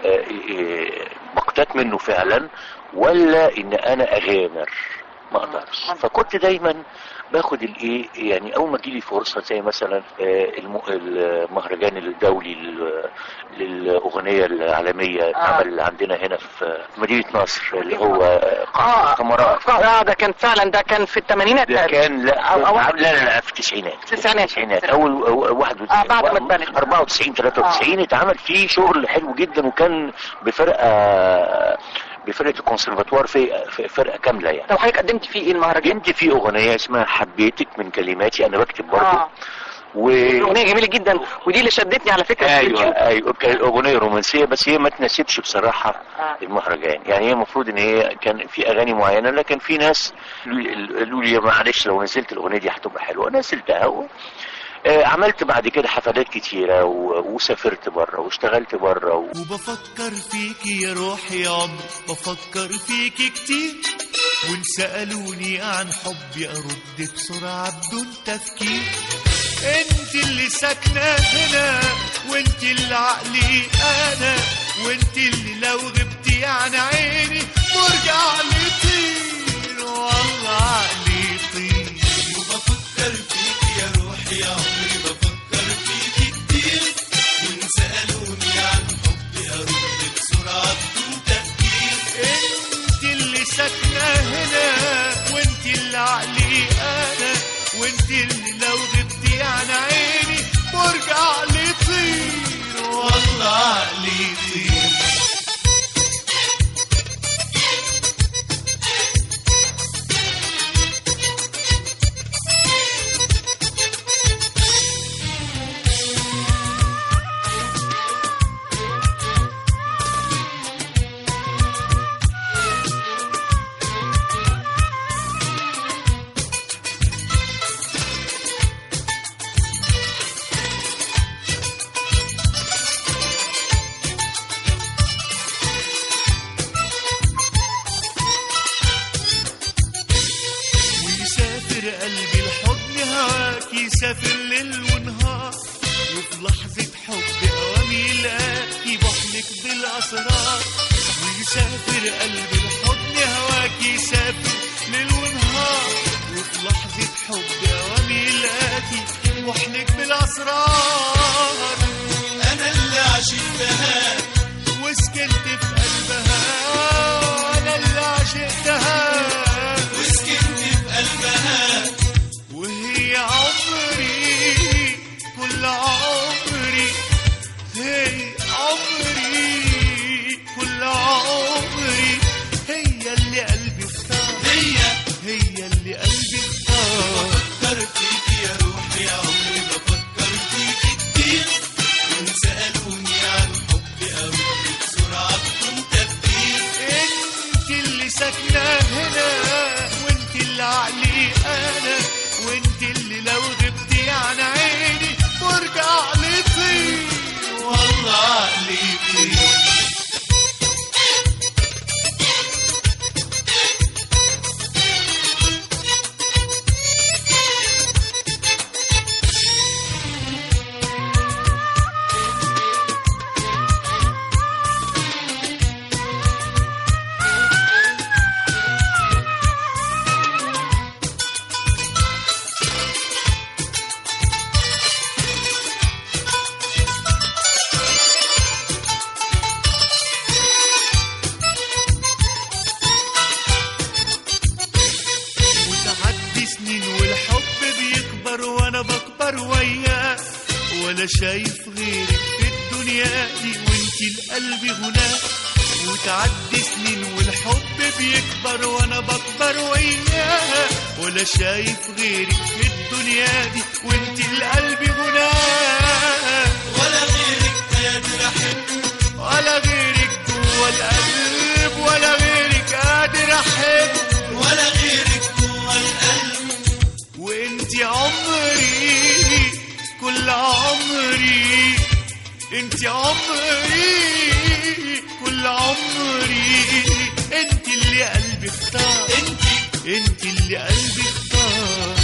مقتات منه فعلا، ولا ان انا اغامر؟ ما اقدرش. فكنت دايما باخد الايه، يعني اول ما تجيلي فرصه زي مثلا المهرجان الدولي للاغنيه العالميه اتعمل آه. عندنا هنا في مدينه نصر اللي هو اه قمرات. اه ده كان فعلا ده كان في الثمانينات. ده كان لا أو أو لا لا لا في التسعينات. التسعينات اول واحد اه بعد ما اتبنت أربعة وتسعين ثلاثة وتسعين آه. اتعمل فيه شغل حلو جدا، وكان بفرقه بفرقه الكونسرفاتوار في فرقه كامله يعني. طب حضرتك قدمت فيه ايه المهرجان؟ قدمت فيه اغنيه اسمها حبيتك من كلماتي، انا بكتب برضه. آه. و اغنيه جميله جدا، ودي اللي شدتني على فكره. ايوه ايوه كانت اغنيه رومانسيه، بس هي ما تناسبش بصراحه آه. المهرجان. يعني هي المفروض ان هي كان في اغاني معينه، لكن في ناس قالوا لي معلش لو نزلت الاغنيه دي هتبقى حلوه، نزلتها و... آه عملت بعد كده حفلات كتيرة و... وسافرت بره واشتغلت بره و... وبفكر فيكي يا روحي يا عمري، بفكر فيكي كتير وإن سألوني عن حبي أرد بسرعة بدون تفكير. انت اللي ساكنة هنا وانت اللي عقلي أنا، وانت اللي لو غبتي عن عيني برجع لطير، والله عقلي طير. وبفكر فيك يا روحي يا عمري، بفكر فيك كتير، وإن سألوني عن حبي أرد بسرعة بدون تفكير. انت اللي ساكنة هنا وانت اللي عقلي أنا، وانت اللي لو غبتي عن عيني برجع لطير، والله عقلي طير. قلبي الحضن هواك يسافر ليل ونهار، وفي لحظة حب أوامي يلاقي بحلك بالأسرار. ويسافر قلبي الحضن هواك يسافر ليل ونهار، وفي لحظة حب أوامي يلاقي بحلك بالأسرار. أنا اللي عشقتها وسكنت في قلبها، أنا اللي عشقتها وسكنت في قلبها، وهي عمري كل عمري، هي عمري كل عمري، هي اللي قلبي اختار، هي هي اللي قلبي اختار. بفكر فيك يا روحي يا عمري، بفكر فيك كتير، وإن سألوني عن حبي أرد بسرعة بدون تفكير. انت اللي ساكنة هنا وانت اللي عقلي أنا، وانت اللي لو غبتي عن عيني برجع لطير، والله عقلي طير. ولا شايف غيرك في الدنيا دي وانت القلب هناك، وتعدي سنين والحب بيكبر وانا بكبر وياها. ولا شايف غيرك في الدنيا دي وانت القلب هناك، ولا غيرك قادر احب، ولا غيرك جوا القلب، ولا غيرك قادر احب، ولا غيرك جوا القلب. وانت عمري كل عمري، انت عمري كل عمري، انت اللي قلبي اختار، انت انت اللي قلبي اختار.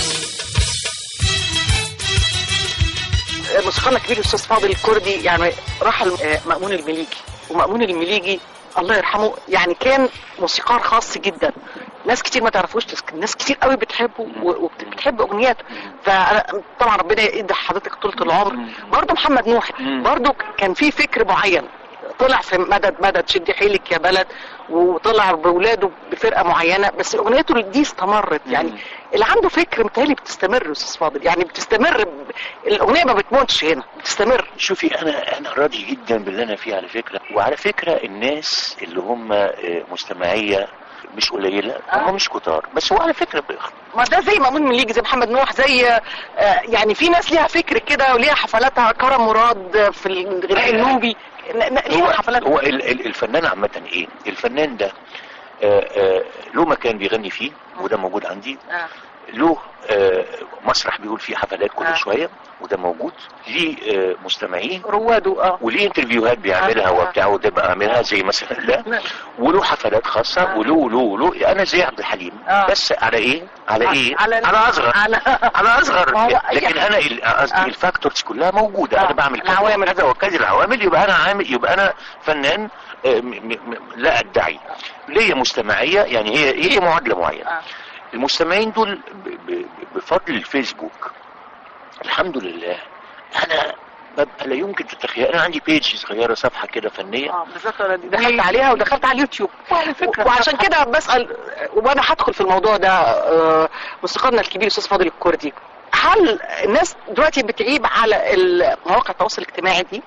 موسيقار كبير الاستاذ فاضل الكردي، يعني رحل مأمون المليجي، ومأمون المليجي الله يرحمه يعني كان موسيقار خاص جدا، ناس كتير ما تعرفوش، ناس كتير قوي بتحبه وبتحب اغنياته. فطبعا ربنا يدي حضرتك طولة العمر. برضه محمد نوح برضه كان في فكر معين، طلع في مدد مدد شدي حيلك يا بلد، وطلع باولاده بفرقه معينه، بس اغنيته دي استمرت. يعني اللي عنده فكر متهيألي بتستمر يا استاذ فاضل، يعني بتستمر، الاغنيه ما بتموتش هنا، بتستمر. شوفي انا انا راضي جدا باللي انا فيه على فكره، وعلى فكره الناس اللي هم مستمعيه مش قليله، هم مش كتار، بس هو على فكره بيخ... ما ده زي مأمون مليجي، زي محمد نوح، زي آه يعني في ناس ليها فكر كده وليها حفلاتها. كرم مراد في الغناء النوبي ليها حفلات. هو الفنان عامه ايه؟ الفنان ده آه آه له مكان بيغني فيه، وده موجود عندي. له آه، مسرح بيقول فيه حفلات كل آه. شويه، وده موجود. ليه آه، مستمعين رواده اه وليه انترفيوهات بيعملها آه. وبتاع، وده بعملها زي مثلا ده، وله حفلات خاصه آه. وله وله وله انا زي عبد الحليم. آه. بس على ايه؟ على ايه؟ على على اصغر على على اصغر ما هو- لكن انا ال- قصدي آه. الفاكتورز كلها موجوده. آه. انا بعمل كذا العوامل. وكذا وكذا العوامل، يبقى انا عامل، يبقى انا فنان. آه، م- م- م- لا ادعي ليا مستمعيه، يعني هي هي معادله معينه. آه. المستمعين دول ب- ب- بفضل الفيسبوك الحمد لله. انا ببقى لا يمكن تتخيل، انا عندي بيج صغيره، صفحه كده فنيه. اه بالظبط، انا دخلت عليها ودخلت على اليوتيوب و- وعشان كده بسال، وانا هدخل في الموضوع ده. آه، موسيقارنا الكبير الاستاذ فاضل الكردي، هل الناس دلوقتي بتعيب على ال- مواقع التواصل الاجتماعي دي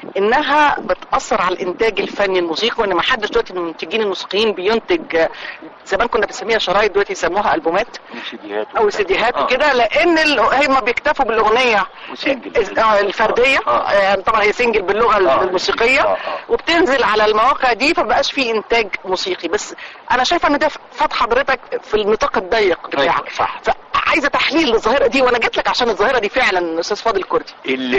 انها بتاثر على الانتاج الفني الموسيقي، وان ما حدش دلوقتي من المنتجين الموسيقيين بينتج؟ آه، زمان كنا بنسميها شرايط، دلوقتي يسموها البومات سيديهات او سيديهات آه. وكده، لان ال- هم بيكتفوا بالاغنيه وسنجل. آه، الفرديه. آه. آه، طبعا هي سنجل باللغه آه. الموسيقيه، آه. آه. وبتنزل على المواقع دي، فمبقاش في انتاج موسيقي. بس انا شايفه ان ده فات حضرتك في النطاق الضيق بتاعك. صح. فعايزه تحليل للظاهره دي، وانا جيت لك عشان الظاهره دي فعلا استاذ فاضل الكردي. ال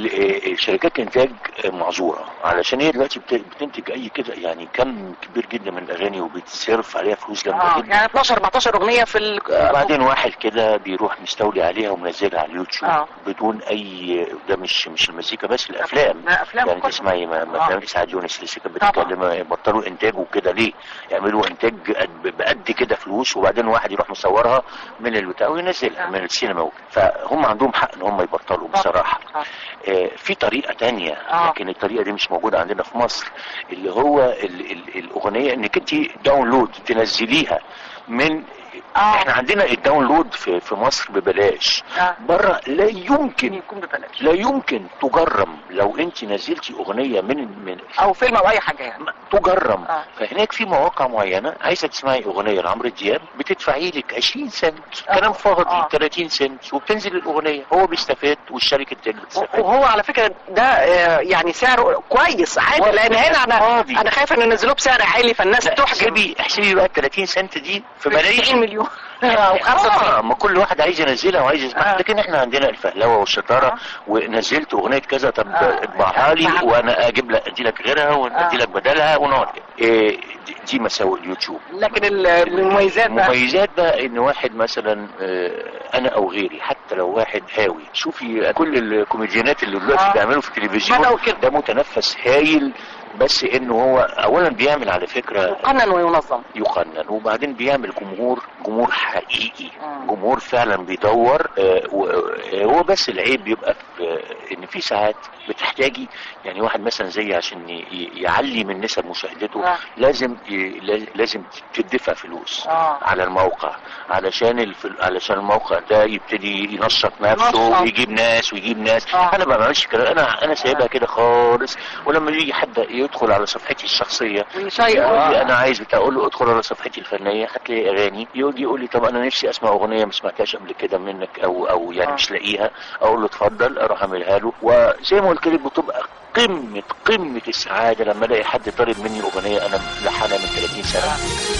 ال الشركات الانتاج معذوره، علشان هي دلوقتي بت- بتنتج اي كده يعني كم كبير جدا من الاغاني وبتصرف عليها فلوس جامده اه جدا. يعني اتناشر اربعتاشر اغنيه في ال... بعدين واحد كده بيروح مستولي عليها ومنزلها على اليوتيوب آه. بدون اي، ده مش مش المزيكا بس، الافلام. لا، أفلام يعني كلها. تسمعي ما- آه. ما بتعمل سعاد يونس اللي كانت بتتكلم يبطلوا انتاج وكده ليه؟ يعملوا انتاج قد- بقد كده فلوس، وبعدين واحد يروح مصورها من البتاع وينزلها من السينما وكده. فهم عندهم حق ان هم يبطلوا بصراحه. آه، في طريقه تانية، آه. لكن الطريقه دي مش موجوده عندنا في مصر، اللي هو ال ال الاغنيه انك انت داونلود تنزليها من آه. احنا عندنا الداونلود في في مصر ببلاش. آه. بره لا يمكن يكون ببلاش، لا يمكن تجرم لو انت نزلتي اغنيه من من او فيلم او اي حاجه يعني. تجرم. آه. فهناك في مواقع معينه عايزه تسمعي اغنيه لعمرو دياب بتدفعي لك عشرين سنت، آه. كلام فاضي. آه. ثلاثين سنت وبتنزل الاغنيه، هو بيستفاد والشركه التانية بتستفاد. وهو على فكره ده آه، يعني سعره كويس عادي، واضح. لان هنا انا فاضي. انا خايفه ان ينزلوه بسعر عالي فالناس تحجب. احسبي احسبي بقى ثلاثين سنت دي في ملايين. تسعين مليون او خمسة وتسعين. اه ما كل واحد عايز ينزلها وعايز يسمعها. آه. لكن احنا عندنا الفهلوه والشطاره. آه. ونزلت اغنيه كذا، طب آه. اطبعها لي آه. وانا اجيب لك ادي لك غيرها وادي لك بدلها ونقعد. إيه دي, دي مساوئ اليوتيوب. لكن المميزات بقى، المميزات بقى ان واحد مثلا آه، انا او غيري، حتى لو واحد هاوي، شوفي كل الكوميديانات اللي دلوقتي آه. بيعملوا في التلفزيون، بدأوا كده. ده متنفس هايل. بس انه هو اولا بيعمل على فكره يقنن وينظم، يقنن، وبعدين بيعمل جمهور جمهور حقيقي، جمهور فعلا بيدور. آه، و- آه، هو بس العيب بيبقى في آه، ان في ساعات بتحتاجي يعني واحد مثلا زي عشان ي- ي- يعلي من نسب مشاهدته آه. لازم ي- لاز- لازم تدفع فلوس آه. على الموقع، علشان الف... علشان الموقع ده يبتدي ينشط نفسه ينشط. ويجيب ناس ويجيب ناس. آه. انا ما بعملش كده، انا انا سايبها كده خالص. ولما يجي حد يدخل على صفحتي الشخصيه ويشير. يقول لي آه. انا عايز بتاع، اقول له ادخل على صفحتي الفنيه هتلاقي اغاني، يجي يقول لي طب انا نفسي اسمع اغنيه ما سمعتهاش قبل كده منك، او او يعني آه. مش لاقيها. اقول له اتفضل، اروح اعملها له. وزي ما قلت لك بتبقى قمه قمه السعاده لما الاقي حد طالب مني اغنيه انا لحنها من ثلاثين سنه.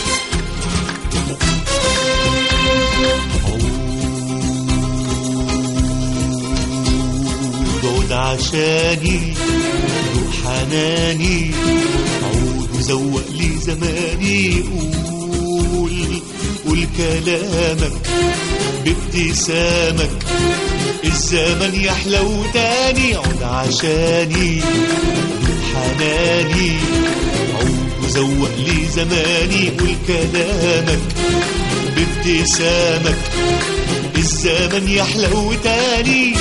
عود عشاني روح حناني، عود وزوق لي زماني. قول قول كلامك بابتسامك، الزمن يحلو تاني. عود عشاني روح حناني، عود وزوق لي زماني. قول كلامك بابتسامك، الزمن يحلو تاني.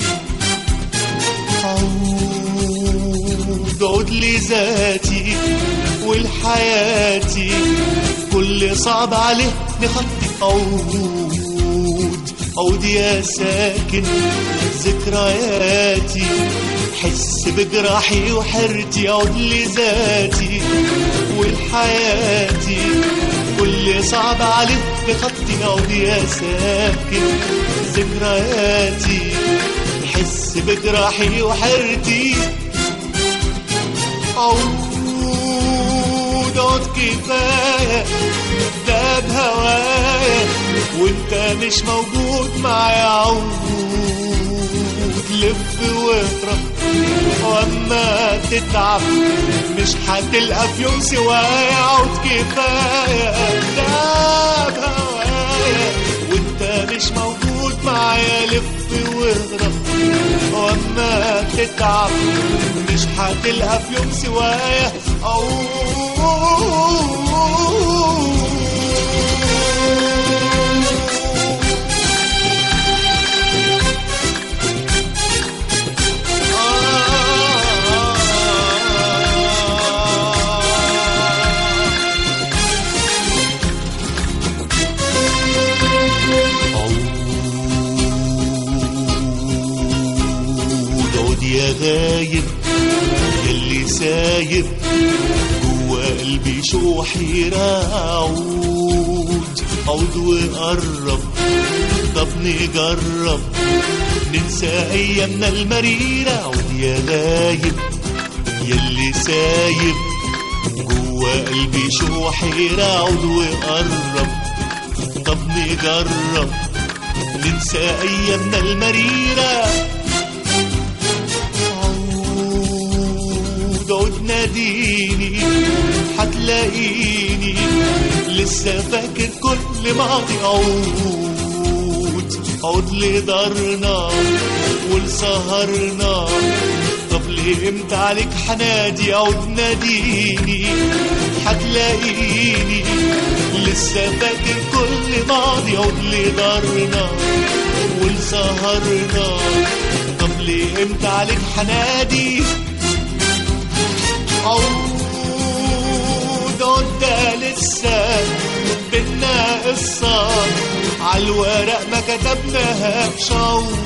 عود عود لذاتي والحياتي، كل صعب عليه نخطي. عود عود يا ساكن ذكرياتي، حس بجراحي وحرتي. عود لذاتي والحياتي، كل صعب عليه نخطي. عود يا ساكن ذكرياتي، حس بجراحي وحرتي. عود عود كفاية داب هوايا، وانت مش موجود معايا عود لف واهرب واما تتعب مش هتلقى في يوم سوايا عود كفايه ده بهوايا وانت مش موجود معايا لف واهرب واما تتعب مش هتلقى في يوم سوايا عود يا غايب يلي سايب جوا قلبي شوحيرة عود عود وقرب طب نجرب ننسى ايامنا المريرة عود يا غايب يلي سايب جوا قلبي شوحيرة عود وقرب طب نجرب ننسى ايامنا المريرة عود ناديني هتلاقيني لسه فاكر كل ماضي عود عود لدارنا ولسهرنا طب ليه امتى عليك حنادي عود ناديني هتلاقيني لسه فاكر كل ماضي عود لدارنا ولسهرنا طب ليه امتى عليك حنادي عود عود ده لسه بينا قصة عالورق ما كتبناهاش عود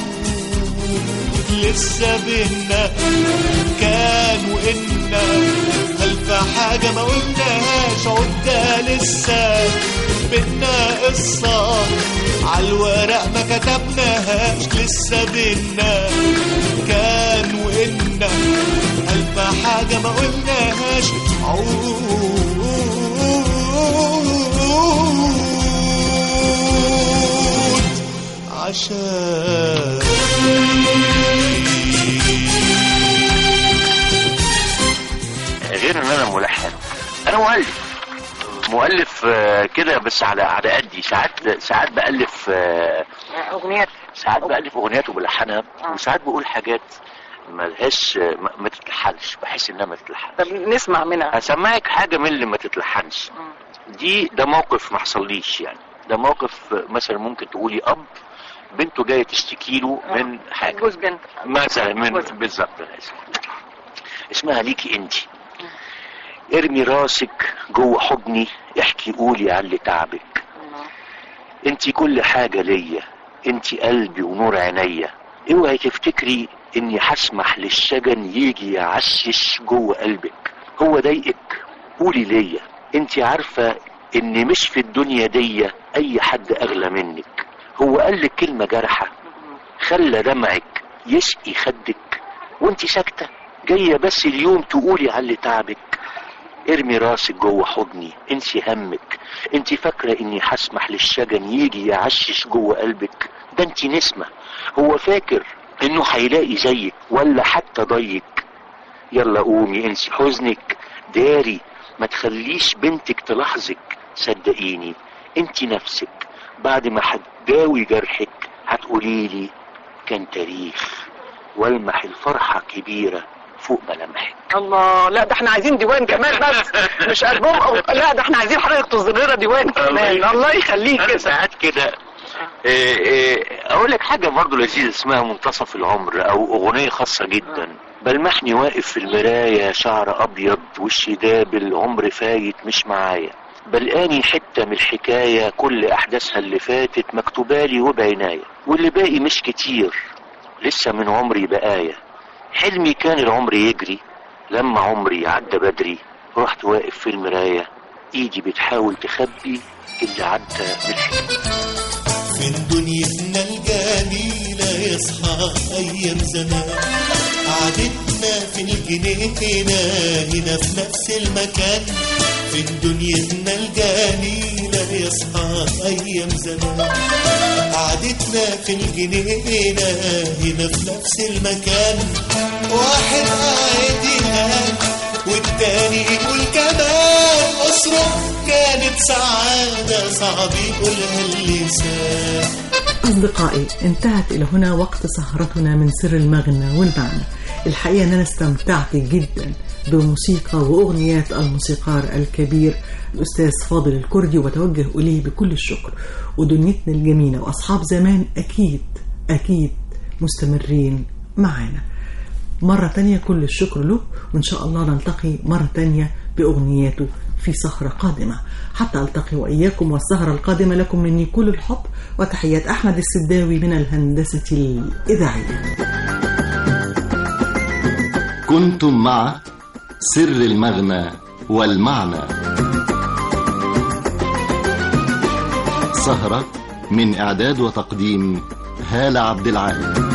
لسه بينا كان وإنا ألف حاجة ما قلناهاش عود ده لسه بينا قصة عالورق ما كتبناهاش لسه بينا كان وإنا ألف حاجة ما قلناهاش عود عشان غير ان انا ملحن انا مؤلف مؤلف كده بس على على قدي ساعات ساعات بألف اغنيات ساعات بألف اغنيات وبلحنها وساعات بقول حاجات ملهاش ما, ما تتلحنش بحس انها ما تتلحنش. طب نسمع منها. هسمعك حاجه من اللي ما تتلحنش. دي ده موقف ما حصليش يعني ده موقف مثلا ممكن تقولي اب بنته جايه تشتكي له من حاجه جوز بنت مثلا من بالظبط اسمها ليكي انت ارمي راسك جوه حضني احكي قولي على اللي تعبك انت كل حاجه ليا انت قلبي ونور عينيا اوعي تفتكري اني هسمح للشجن يجي يعشش جوه قلبك هو ضايقك قولي ليا انت عارفه ان مش في الدنيا دي اي حد اغلى منك هو قالك كلمه جارحه خلى دمعك يسقي خدك وانت ساكته جايه بس اليوم تقولي على اللي تعبك ارمي راسك جوه حضني انسي همك انت فاكره اني هسمح للشجن يجي يعشش جوه قلبك ده انت نسمه هو فاكر انه هيلاقي زيك ولا حتى ضيك يلا قومي انسي حزنك داري ما تخليش بنتك تلاحظك صدقيني انت نفسك بعد ما هتداوي جرحك هتقوليلي كان تاريخ والمح الفرحه كبيره فوق ملامحك. الله لا ده احنا عايزين ديوان كمان بس مش ألبوم أو لا ده احنا عايزين حضرتك تصدر لنا ديوان كمان الله يخليك كده ساعات كده اقول لك حاجه برضه لذيذه اسمها منتصف العمر او اغنيه خاصه جدا بلمحني واقف في المرايه شعر ابيض وشي دابل عمر فايت مش معايا بلقاني حته من الحكايه كل احداثها اللي فاتت مكتوبالي وبعنايه واللي باقي مش كتير لسه من عمري بقايا حلمي كان العمر يجري لما عمري عدى بدري رحت واقف في المرايه ايدي بتحاول تخبي اللي عدى من حلمي في دنيتنا الجميلة يصحى أيام زمان قعدتنا في الجنينة هنا في نفس المكان في دنيتنا الجميلة ولا يصحى أيام زمان. قعدتنا في الجنينة هنا في نفس المكان، واحد قاعد ينام والتاني يقول كمان أسرة كانت سعادة صعب يقولها اللسان. أصدقائي، انتهت إلى هنا وقت سهرتنا من سر المغنى والمعنى. الحقيقة أن أنا استمتعت جدا بموسيقى وأغنيات الموسيقار الكبير الأستاذ فاضل الكردي، وتوجه إليه بكل الشكر. ودنيتنا الجميلة وأصحاب زمان أكيد أكيد مستمرين معانا. مرة تانية كل الشكر له، وإن شاء الله نلتقي مرة تانية بأغنياته في سهرة قادمة. حتى ألتقي وإياكم والسهرة القادمة، لكم مني كل الحب وتحيات أحمد السداوي من الهندسة الإذاعية. كنتم مع سر المغنى والمعنى، سهرة من إعداد وتقديم هالة عبد العال.